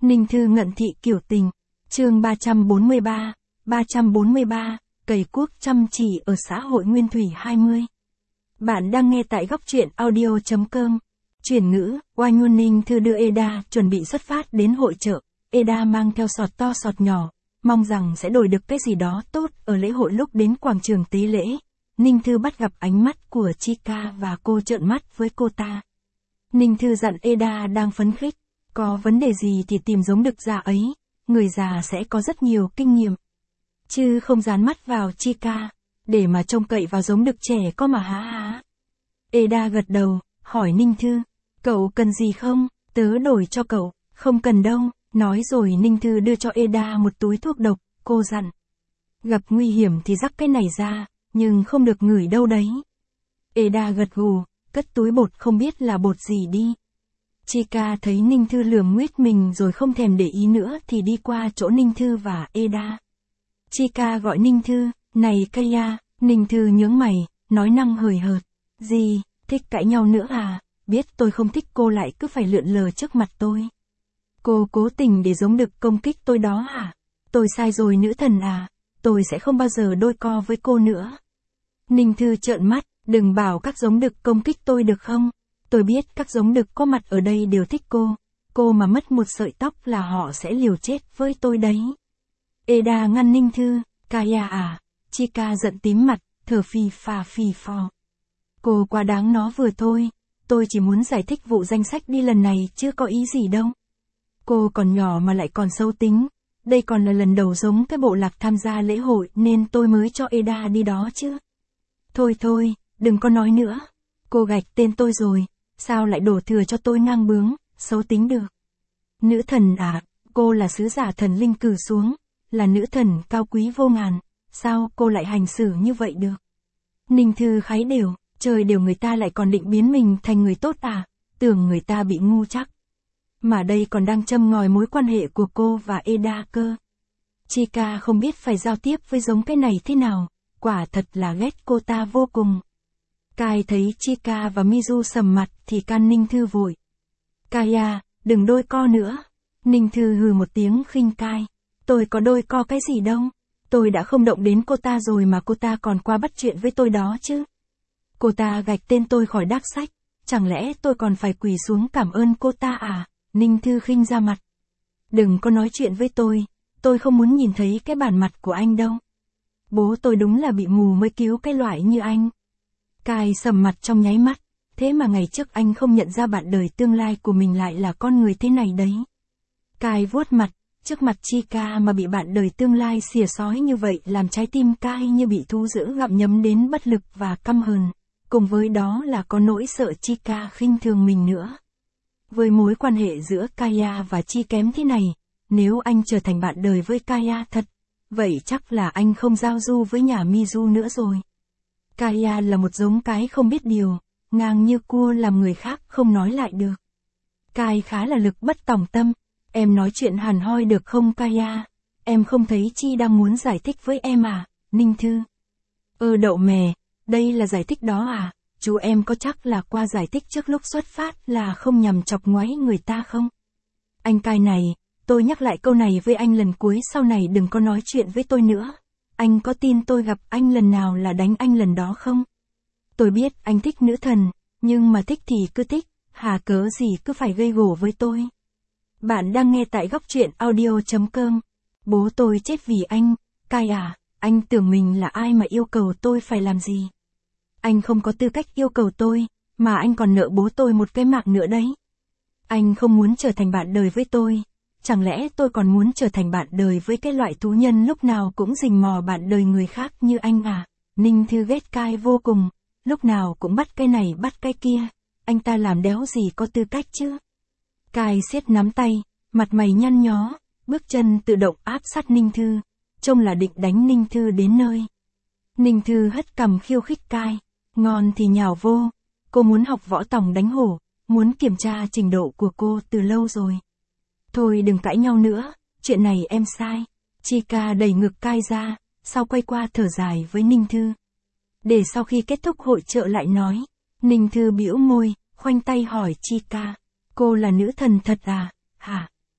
Ninh Thư ngận thị kiểu tình. Chương 343, cày cuốc chăm chỉ ở xã hội Nguyên Thủy 20. Bạn đang nghe tại góc truyện audio.com. Chuyển ngữ, Oanh Ninh Thư đưa Eda chuẩn bị xuất phát đến hội chợ. Eda mang theo sọt to sọt nhỏ, mong rằng sẽ đổi được cái gì đó tốt ở lễ hội. Lúc đến quảng trường tế lễ, Ninh Thư bắt gặp ánh mắt của Chika và cô trợn mắt với cô ta. Ninh Thư dặn Eda đang phấn khích, có vấn đề gì thì tìm giống đực già ấy, người già sẽ có rất nhiều kinh nghiệm. Chứ không dán mắt vào Chika, để mà trông cậy vào giống đực trẻ có mà há. Eda gật đầu, hỏi Ninh Thư, cậu cần gì không, tớ đổi cho cậu, không cần đâu, nói rồi Ninh Thư đưa cho Eda một túi thuốc độc, cô dặn. Gặp nguy hiểm thì rắc cái này ra, nhưng không được ngửi đâu đấy. Eda gật gù, cất túi bột không biết là bột gì đi. Chika thấy Ninh Thư lườm nguyết mình rồi không thèm để ý nữa thì đi qua chỗ Ninh Thư và Eda. Chika gọi Ninh Thư, này Kaya, Ninh Thư nhướng mày, nói năng hời hợt. Gì, thích cãi nhau nữa à, biết tôi không thích cô lại cứ phải lượn lờ trước mặt tôi. Cô cố tình để giống đực công kích tôi đó à? Tôi sai rồi nữ thần à, tôi sẽ không bao giờ đôi co với cô nữa. Ninh Thư trợn mắt, đừng bảo các giống đực công kích tôi được không? Tôi biết các giống đực có mặt ở đây đều thích cô mà mất một sợi tóc là họ sẽ liều chết với tôi đấy. Eda ngăn Ninh Thư, Kaya à, Chika giận tím mặt, thở phì phò. Cô quá đáng nó vừa thôi, tôi chỉ muốn giải thích vụ danh sách đi lần này chứ có ý gì đâu. Cô còn nhỏ mà lại còn xấu tính, đây còn là lần đầu giống cái bộ lạc tham gia lễ hội nên tôi mới cho Eda đi đó chứ. Thôi, đừng có nói nữa, cô gạch tên tôi rồi, sao lại đổ thừa cho tôi ngang bướng, xấu tính được. Nữ thần à, cô là sứ giả thần linh cử xuống, là nữ thần cao quý vô ngàn, sao cô lại hành xử như vậy được? Ninh Thư khái đều, trời đều người ta lại còn định biến mình thành người tốt à, tưởng người ta bị ngu chắc. Mà đây còn đang châm ngòi mối quan hệ của cô và Eda cơ. Chika không biết phải giao tiếp với giống cái này thế nào, quả thật là ghét cô ta vô cùng. Kai thấy Chika và Mizu sầm mặt thì can Ninh Thư vội. Kaya, đừng đôi co nữa. Ninh Thư hừ một tiếng khinh Kai. Tôi có đôi co cái gì đâu. Tôi đã không động đến cô ta rồi mà cô ta còn qua bắt chuyện với tôi đó chứ. Cô ta gạch tên tôi khỏi đác sách. Chẳng lẽ tôi còn phải quỳ xuống cảm ơn cô ta à? Ninh Thư khinh ra mặt. Đừng có nói chuyện với tôi không muốn nhìn thấy cái bản mặt của anh đâu. Bố tôi đúng là bị mù mới cứu cái loại như anh. Kai sầm mặt trong nháy mắt, thế mà ngày trước anh không nhận ra bạn đời tương lai của mình lại là con người thế này đấy. Kai vuốt mặt, trước mặt Chika mà bị bạn đời tương lai xỉa xói như vậy làm trái tim Kai như bị thú dữ gặm nhấm đến bất lực và căm hờn, cùng với đó là có nỗi sợ Chika khinh thường mình nữa. Với mối quan hệ giữa Kaya và Chi kém thế này, nếu anh trở thành bạn đời với Kaya thật, vậy chắc là anh không giao du với nhà Mizu nữa rồi. Kaya là một giống cái không biết điều, ngang như cua làm người khác không nói lại được. Kai khá là lực bất tòng tâm, em nói chuyện hàn hoi được không Kaya, em không thấy Chi đang muốn giải thích với em à, Ninh Thư. Đậu mè, đây là giải thích đó à, chú em có chắc là qua giải thích trước lúc xuất phát là không nhằm chọc ngoáy người ta không? Anh Kai này, tôi nhắc lại câu này với anh lần cuối, sau này đừng có nói chuyện với tôi nữa. Anh có tin tôi gặp anh lần nào là đánh anh lần đó không? Tôi biết anh thích nữ thần, nhưng mà thích thì cứ thích, hà cớ gì cứ phải gây gổ với tôi. Bạn đang nghe tại góc truyện audio.com. Bố tôi chết vì anh, Kai à, anh tưởng mình là ai mà yêu cầu tôi phải làm gì? Anh không có tư cách yêu cầu tôi, mà anh còn nợ bố tôi một cái mạng nữa đấy. Anh không muốn trở thành bạn đời với tôi. Chẳng lẽ tôi còn muốn trở thành bạn đời với cái loại thú nhân lúc nào cũng rình mò bạn đời người khác như anh à? Ninh Thư ghét Kai vô cùng, lúc nào cũng bắt cái này bắt cái kia, anh ta làm đéo gì có tư cách chứ? Kai siết nắm tay, mặt mày nhăn nhó, bước chân tự động áp sát Ninh Thư, trông là định đánh Ninh Thư đến nơi. Ninh Thư hất cằm khiêu khích Kai, ngon thì nhào vô, cô muốn học võ tòng đánh hổ, muốn kiểm tra trình độ của cô từ lâu rồi. Thôi đừng cãi nhau nữa, chuyện này em sai. Chika đẩy ngực Kai ra, sau quay qua thở dài với Ninh Thư. Để sau khi kết thúc hội chợ lại nói. Ninh Thư bĩu môi, khoanh tay hỏi Chika. Cô là nữ thần thật à? Hả?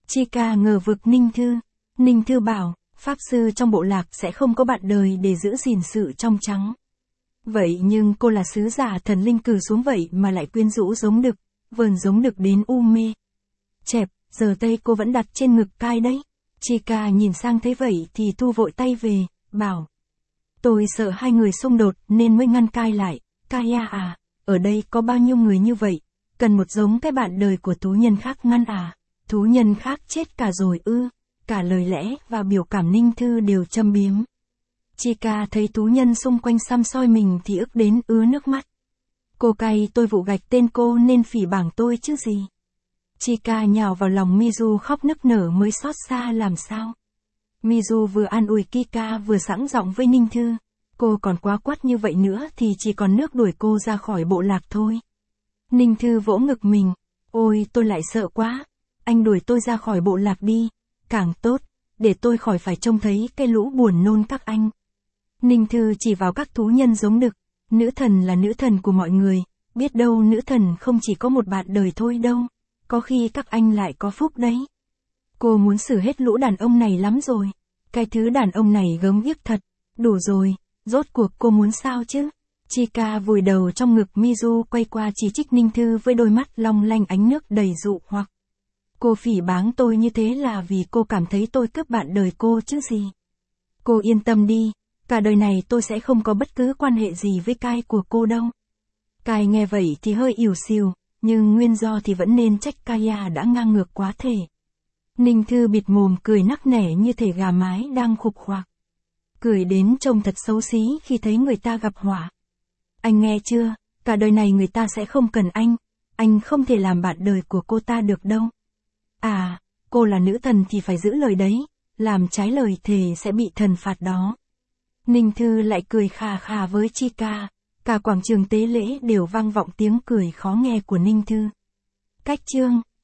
Chika ngờ vực Ninh Thư. Ninh Thư bảo, Pháp Sư trong bộ lạc sẽ không có bạn đời để giữ gìn sự trong trắng. Vậy nhưng cô là sứ giả thần linh cử xuống vậy mà lại quyến rũ giống đực, vờn giống đực đến u mê. Chẹp, giờ tay cô vẫn đặt trên ngực Kai đấy. Chika nhìn sang thấy vậy thì thu vội tay về, bảo. Tôi sợ hai người xung đột nên mới ngăn Kai lại. Kaya à, ở đây có bao nhiêu người như vậy, cần một giống cái bạn đời của thú nhân khác ngăn à? Thú nhân khác chết cả rồi ư? Cả lời lẽ và biểu cảm Ninh Thư đều châm biếm. Chika thấy thú nhân xung quanh xăm soi mình thì ức đến ứa nước mắt. Cô cay tôi vụ gạch tên cô nên phỉ báng tôi chứ gì. Chika nhào vào lòng Mizu khóc nức nở mới xót xa làm sao. Mizu vừa an ủi Kika vừa sẵn giọng với Ninh Thư. Cô còn quá quắt như vậy nữa thì chỉ còn nước đuổi cô ra khỏi bộ lạc thôi. Ninh Thư vỗ ngực mình. Ôi tôi lại sợ quá. Anh đuổi tôi ra khỏi bộ lạc đi. Càng tốt, để tôi khỏi phải trông thấy cái lũ buồn nôn các anh. Ninh Thư chỉ vào các thú nhân giống đực. Nữ thần là nữ thần của mọi người. Biết đâu nữ thần không chỉ có một bạn đời thôi đâu. Có khi các anh lại có phúc đấy. Cô muốn xử hết lũ đàn ông này lắm rồi. Cái thứ đàn ông này gớm ghiếc thật. Đủ rồi, rốt cuộc cô muốn sao chứ? Chika vùi đầu trong ngực Mizu quay qua chỉ trích Ninh Thư với đôi mắt long lanh ánh nước đầy dụ hoặc. Cô phỉ báng tôi như thế là vì cô cảm thấy tôi cướp bạn đời cô chứ gì. Cô yên tâm đi, cả đời này tôi sẽ không có bất cứ quan hệ gì với Kai của cô đâu. Kai nghe vậy thì hơi ỉu xìu, nhưng nguyên do thì vẫn nên trách Kaya đã ngang ngược quá thể. Ninh Thư bịt mồm cười nắc nẻ như thể gà mái đang khục khoạc. Cười đến trông thật xấu xí khi thấy người ta gặp họa. Anh nghe chưa, cả đời này người ta sẽ không cần anh không thể làm bạn đời của cô ta được đâu. À, cô là nữ thần thì phải giữ lời đấy, làm trái lời thề sẽ bị thần phạt đó. Ninh Thư lại cười khà khà với Chika, cả quảng trường tế lễ đều vang vọng tiếng cười khó nghe của Ninh Thư. Cách chương